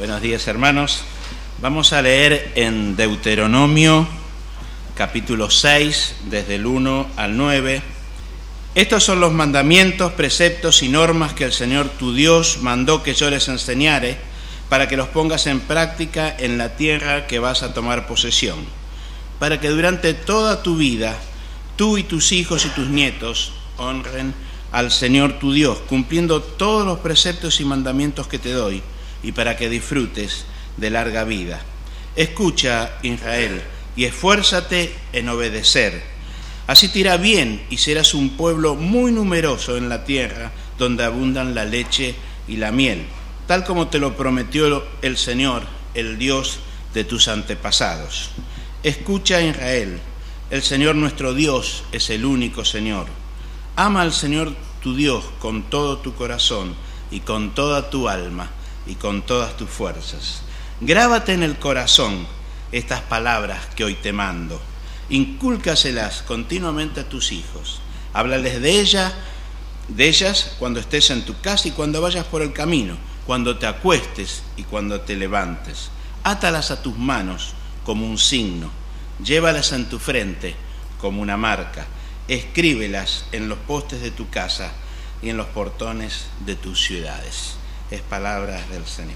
Buenos días, hermanos. Vamos a leer en Deuteronomio, capítulo 6, desde el 1 al 9. Estos son los mandamientos, preceptos y normas que el Señor tu Dios mandó que yo les enseñare, para que los pongas en práctica en la tierra que vas a tomar posesión, para que durante toda tu vida, tú y tus hijos y tus nietos honren al Señor tu Dios, cumpliendo todos los preceptos y mandamientos que te doy, y para que disfrutes de larga vida. Escucha, Israel, y esfuérzate en obedecer. Así te irá bien y serás un pueblo muy numeroso en la tierra, donde abundan la leche y la miel, tal como te lo prometió el Señor, el Dios de tus antepasados. Escucha, Israel, el Señor nuestro Dios es el único Señor. Ama al Señor tu Dios con todo tu corazón y con toda tu alma y con todas tus fuerzas. Grábate en el corazón estas palabras que hoy te mando. Incúlcaselas continuamente a tus hijos. Háblales de ellas cuando estés en tu casa y cuando vayas por el camino, cuando te acuestes y cuando te levantes. Átalas a tus manos como un signo. Llévalas en tu frente como una marca. Escríbelas en los postes de tu casa y en los portones de tus ciudades. Es palabra del Señor.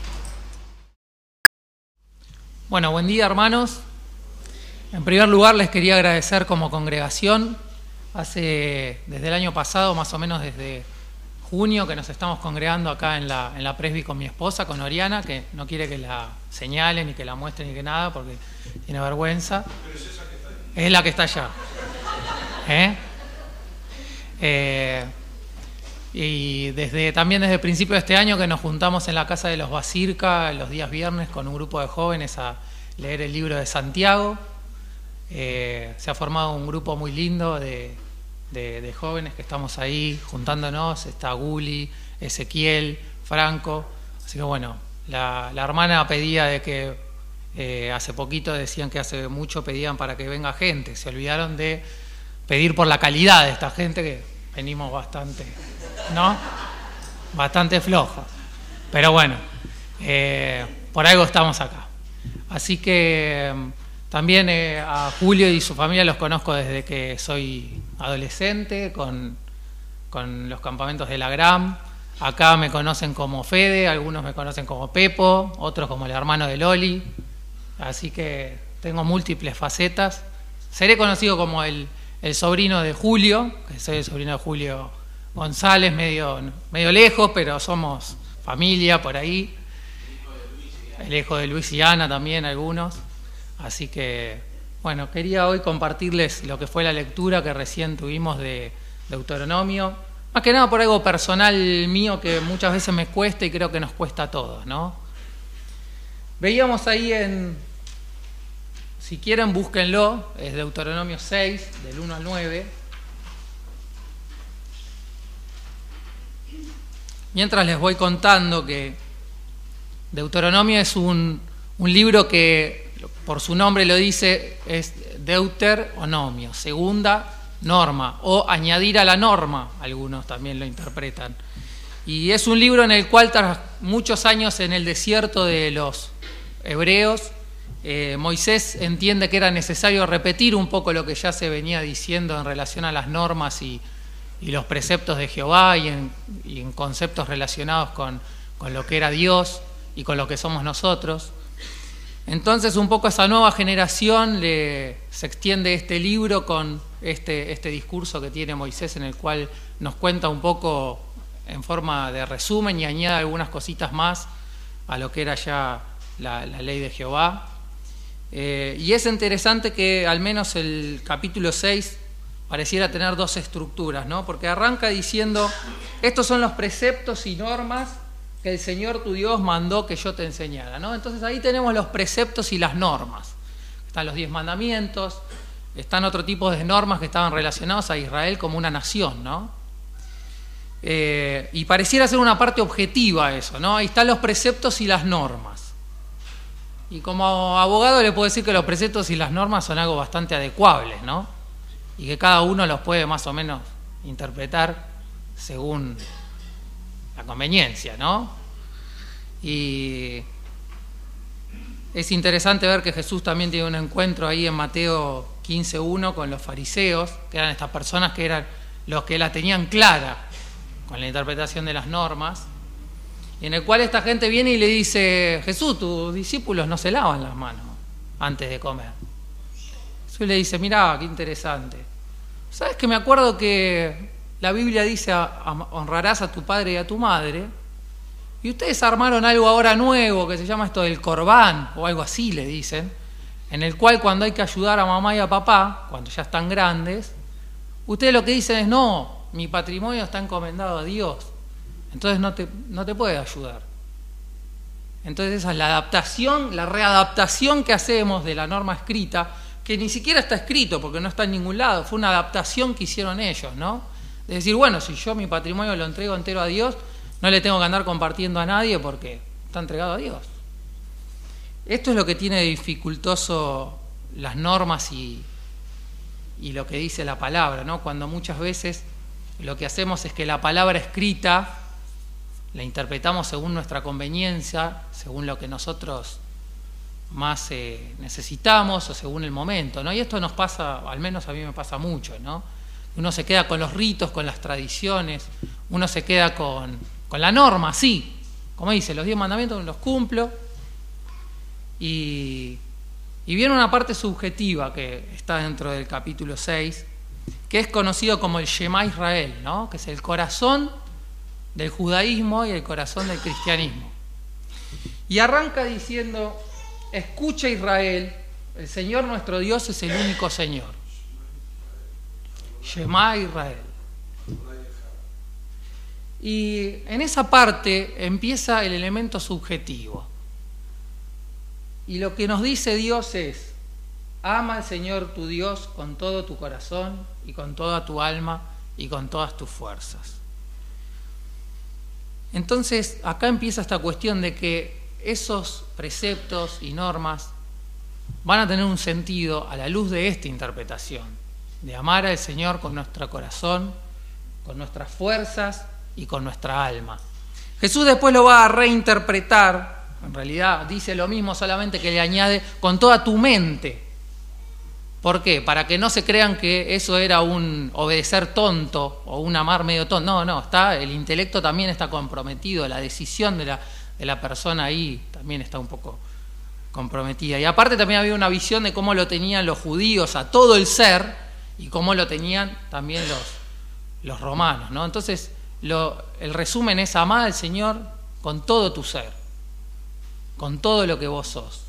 Bueno, buen día, hermanos. En primer lugar, les quería agradecer como congregación. Desde el año pasado, más o menos desde junio, que nos estamos congregando acá en la presbi con mi esposa, con Oriana, que no quiere que la señalen ni que la muestren ni que nada, porque tiene vergüenza. Pero es esa que está ahí. Es la que está allá. Y también desde el principio de este año que nos juntamos en la casa de los Basirca los días viernes con un grupo de jóvenes a leer el libro de Santiago. Se ha formado un grupo muy lindo de jóvenes que estamos ahí juntándonos. Está Guli, Ezequiel, Franco. Así que bueno, la hermana pedía de que hace poquito decían que hace mucho pedían para que venga gente. Se olvidaron de pedir por la calidad de esta gente, que venimos bastante flojos. Pero bueno, por algo estamos acá. Así que también a Julio y su familia los conozco desde que soy adolescente, con los campamentos de la GRAM. Acá me conocen como Fede, algunos me conocen como Pepo, otros como el hermano de Loli. Así que tengo múltiples facetas. Seré conocido como el sobrino de Julio, que soy el sobrino de Julio González, medio lejos, pero somos familia por ahí. El hijo de Luis y Ana también, algunos. Así que, bueno, quería hoy compartirles lo que fue la lectura que recién tuvimos de Deuteronomio. Más que nada por algo personal mío que muchas veces me cuesta y creo que nos cuesta a todos, ¿no? Veíamos ahí si quieren búsquenlo, es Deuteronomio 6, del 1 al 9. Mientras les voy contando que Deuteronomio es un libro que, por su nombre lo dice, es Deuteronomio, segunda norma, o añadir a la norma, algunos también lo interpretan. Y es un libro en el cual, tras muchos años en el desierto de los hebreos, Moisés entiende que era necesario repetir un poco lo que ya se venía diciendo en relación a las normas y los preceptos de Jehová y en conceptos relacionados con lo que era Dios y con lo que somos nosotros. Entonces un poco a esa nueva generación se extiende este libro con este discurso que tiene Moisés, en el cual nos cuenta un poco en forma de resumen y añade algunas cositas más a lo que era ya la ley de Jehová. Y es interesante que al menos el capítulo 6 pareciera tener dos estructuras, ¿no? Porque arranca diciendo: estos son los preceptos y normas que el Señor tu Dios mandó que yo te enseñara, ¿no? Entonces ahí tenemos los preceptos y las normas. Están los 10 mandamientos, están otro tipo de normas que estaban relacionadas a Israel como una nación, ¿no? Y pareciera ser una parte objetiva eso, ¿no? Ahí están los preceptos y las normas. Y como abogado le puedo decir que los preceptos y las normas son algo bastante adecuables, ¿no? Y que cada uno los puede más o menos interpretar según la conveniencia, ¿no? Y es interesante ver que Jesús también tiene un encuentro ahí en Mateo 15:1 con los fariseos, que eran estas personas que eran los que la tenían clara con la interpretación de las normas, y en el cual esta gente viene y le dice: Jesús, tus discípulos no se lavan las manos antes de comer. Jesús le dice: mirá, qué interesante. ¿Sabes que me acuerdo que la Biblia dice honrarás a tu padre y a tu madre? Y ustedes armaron algo ahora nuevo que se llama esto del corbán, o algo así le dicen, en el cual cuando hay que ayudar a mamá y a papá, cuando ya están grandes, ustedes lo que dicen es: no, mi patrimonio está encomendado a Dios, entonces no te puede ayudar. Entonces esa es la adaptación, la readaptación que hacemos de la norma escrita, que ni siquiera está escrito porque no está en ningún lado, fue una adaptación que hicieron ellos, ¿no? De decir, bueno, si yo mi patrimonio lo entrego entero a Dios, no le tengo que andar compartiendo a nadie porque está entregado a Dios. Esto es lo que tiene dificultoso las normas y lo que dice la palabra, ¿no? Cuando muchas veces lo que hacemos es que la palabra escrita la interpretamos según nuestra conveniencia, según lo que nosotros más necesitamos o según el momento, ¿no? Y esto nos pasa, al menos a mí me pasa mucho, ¿no? Uno se queda con los ritos, con las tradiciones, uno se queda con la norma, sí, como dice, los 10 mandamientos los cumplo, y viene una parte subjetiva que está dentro del capítulo 6, que es conocido como el Shema Israel, ¿no? Que es el corazón del judaísmo y el corazón del cristianismo. Y arranca diciendo: escucha Israel, el Señor nuestro Dios es el único Señor. Shema Israel. Y en esa parte empieza el elemento subjetivo. Y lo que nos dice Dios es: ama al Señor tu Dios con todo tu corazón y con toda tu alma y con todas tus fuerzas. Entonces, acá empieza esta cuestión de que esos preceptos y normas van a tener un sentido a la luz de esta interpretación, de amar al Señor con nuestro corazón, con nuestras fuerzas y con nuestra alma. Jesús después lo va a reinterpretar, en realidad dice lo mismo, solamente que le añade con toda tu mente. ¿Por qué? Para que no se crean que eso era un obedecer tonto o un amar medio tonto. No, el intelecto también está comprometido, la decisión de la persona ahí también está un poco comprometida. Y aparte también había una visión de cómo lo tenían los judíos a todo el ser y cómo lo tenían también los romanos, ¿no? Entonces, el resumen es: amar al Señor con todo tu ser, con todo lo que vos sos.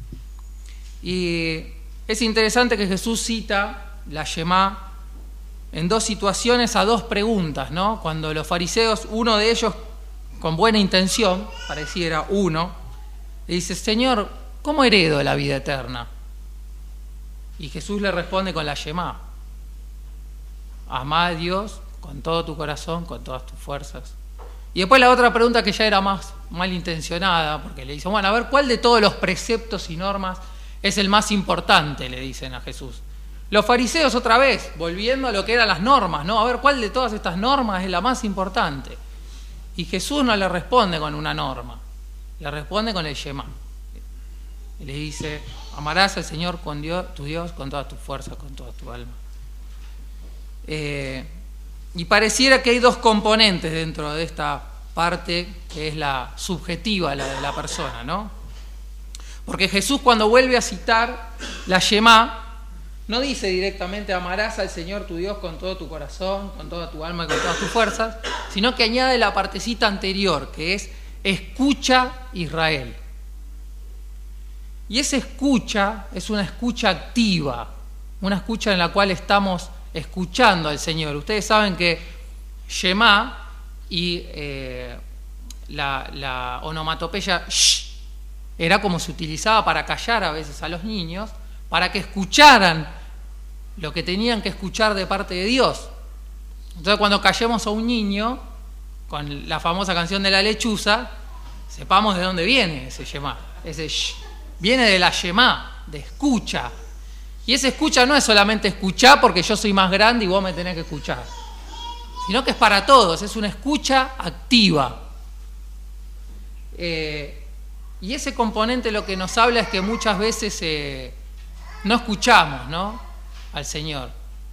Y es interesante que Jesús cita la Shema en dos situaciones a dos preguntas, ¿no? Cuando los fariseos, uno de ellos con buena intención, pareciera uno, le dice: Señor, ¿cómo heredo la vida eterna? Y Jesús le responde con la Shema: amá a Dios con todo tu corazón, con todas tus fuerzas. Y después la otra pregunta, que ya era más malintencionada, porque le dicen: bueno, a ver, ¿cuál de todos los preceptos y normas es el más importante? Le dicen a Jesús. Los fariseos, otra vez, volviendo a lo que eran las normas, ¿no? A ver, ¿cuál de todas estas normas es la más importante? Y Jesús no le responde con una norma, le responde con el Shema. Y le dice: amarás al Señor con tu Dios con todas tus fuerzas, con toda tu alma. Y pareciera que hay dos componentes dentro de esta parte, que es la subjetiva, la de la persona, ¿no? Porque Jesús, cuando vuelve a citar la Shema, no dice directamente: amarás al Señor tu Dios con todo tu corazón, con toda tu alma y con todas tus fuerzas, sino que añade la partecita anterior, que es: escucha Israel. Y esa escucha es una escucha activa, una escucha en la cual estamos escuchando al Señor. Ustedes saben que Shema y la onomatopeya sh era como se utilizaba para callar a veces a los niños, para que escucharan lo que tenían que escuchar de parte de Dios. Entonces, cuando callemos a un niño con la famosa canción de la lechuza, sepamos de dónde viene ese Shema. Ese sh viene de la Shema, de escucha. Y esa escucha no es solamente escuchar porque yo soy más grande y vos me tenés que escuchar, sino que es para todos, es una escucha activa. Y ese componente lo que nos habla es que muchas veces no escuchamos, ¿no?, al Señor.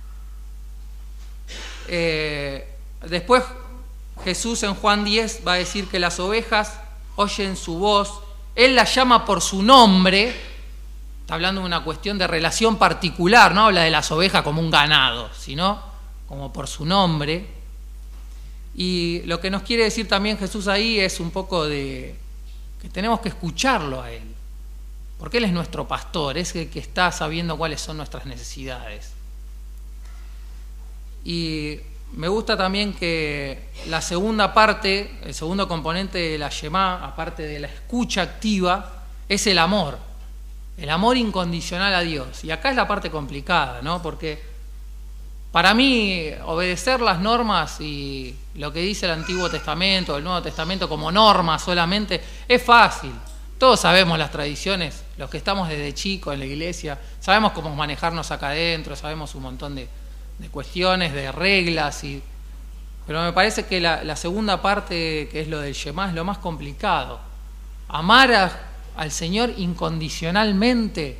Después Jesús en Juan 10 va a decir que las ovejas oyen su voz, Él las llama por su nombre. Está hablando de una cuestión de relación particular, no habla de las ovejas como un ganado, sino como por su nombre. Y lo que nos quiere decir también Jesús ahí es un poco de que tenemos que escucharlo a Él, porque Él es nuestro pastor, es el que está sabiendo cuáles son nuestras necesidades. Y me gusta también que la segunda parte, el segundo componente de la Shemá, aparte de la escucha activa, es el amor incondicional a Dios. Y acá es la parte complicada, ¿no? Porque para mí obedecer las normas y lo que dice el Antiguo Testamento, el Nuevo Testamento como norma solamente, es fácil. Todos sabemos las tradiciones, los que estamos desde chicos en la iglesia, sabemos cómo manejarnos acá adentro, sabemos un montón de cuestiones, de reglas, pero me parece que la segunda parte, que es lo del Shemá, es lo más complicado. Amar al Señor incondicionalmente.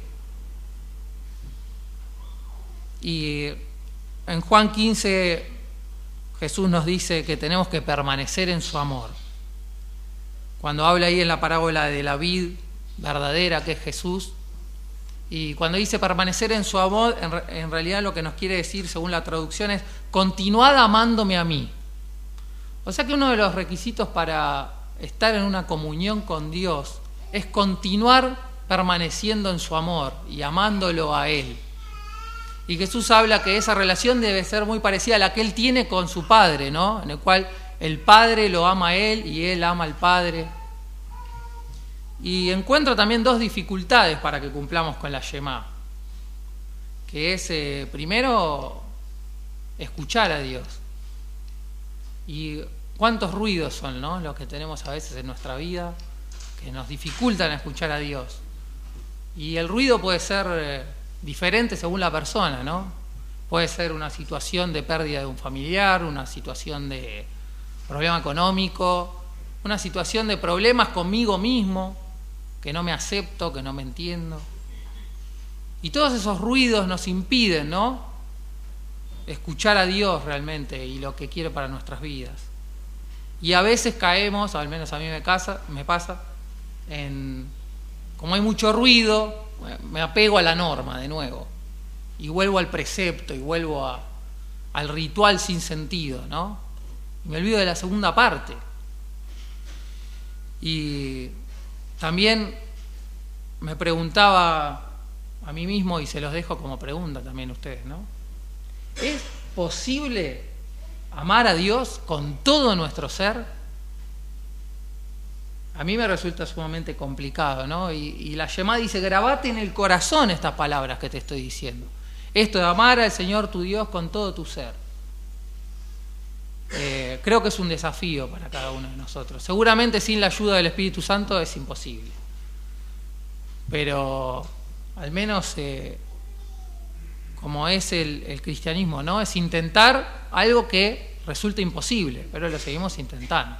Y en Juan 15 Jesús nos dice que tenemos que permanecer en su amor. Cuando habla ahí en la parábola de la vid verdadera, que es Jesús, y cuando dice permanecer en su amor, en realidad lo que nos quiere decir, según la traducción, es continuad amándome a mí. O sea que uno de los requisitos para estar en una comunión con Dios es continuar permaneciendo en su amor y amándolo a Él. Y Jesús habla que esa relación debe ser muy parecida a la que Él tiene con su Padre, ¿no? En el cual el Padre lo ama a Él y Él ama al Padre. Y encuentro también dos dificultades para que cumplamos con la Shemá, que es, primero, escuchar a Dios. Y cuántos ruidos son, ¿no?, los que tenemos a veces en nuestra vida que nos dificultan escuchar a Dios. Y el ruido puede ser diferente según la persona, ¿no? Puede ser una situación de pérdida de un familiar, una situación de problema económico, una situación de problemas conmigo mismo, que no me acepto, que no me entiendo. Y todos esos ruidos nos impiden, ¿no?, escuchar a Dios realmente y lo que quiere para nuestras vidas. Y a veces caemos, al menos a mí me pasa, como hay mucho ruido, me apego a la norma de nuevo, y vuelvo al precepto, y vuelvo al ritual sin sentido, ¿no? Y me olvido de la segunda parte. Y también me preguntaba a mí mismo, y se los dejo como pregunta también a ustedes, ¿no? ¿Es posible amar a Dios con todo nuestro ser? A mí me resulta sumamente complicado, ¿no? Y la Shemá dice, grabate en el corazón estas palabras que te estoy diciendo. Esto de amar al Señor tu Dios con todo tu ser. Creo que es un desafío para cada uno de nosotros. Seguramente sin la ayuda del Espíritu Santo es imposible. Pero al menos como es el cristianismo, ¿no? Es intentar algo que resulta imposible, pero lo seguimos intentando.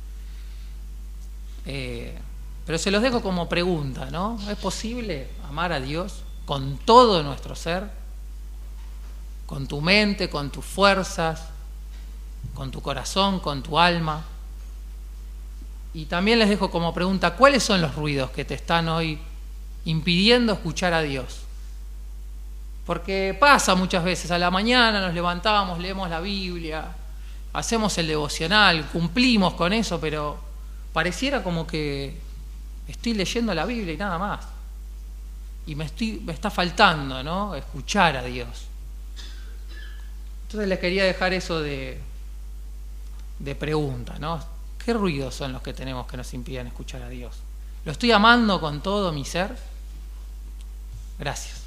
Pero se los dejo como pregunta, ¿no? ¿Es posible amar a Dios con todo nuestro ser? Con tu mente, con tus fuerzas, con tu corazón, con tu alma. Y también les dejo como pregunta, ¿cuáles son los ruidos que te están hoy impidiendo escuchar a Dios? Porque pasa muchas veces, a la mañana nos levantamos, leemos la Biblia, hacemos el devocional, cumplimos con eso, pero pareciera como que estoy leyendo la Biblia y nada más. Y me está faltando, ¿no?, escuchar a Dios. Entonces les quería dejar eso de pregunta, ¿no? ¿Qué ruidos son los que tenemos que nos impiden escuchar a Dios? ¿Lo estoy amando con todo mi ser? Gracias.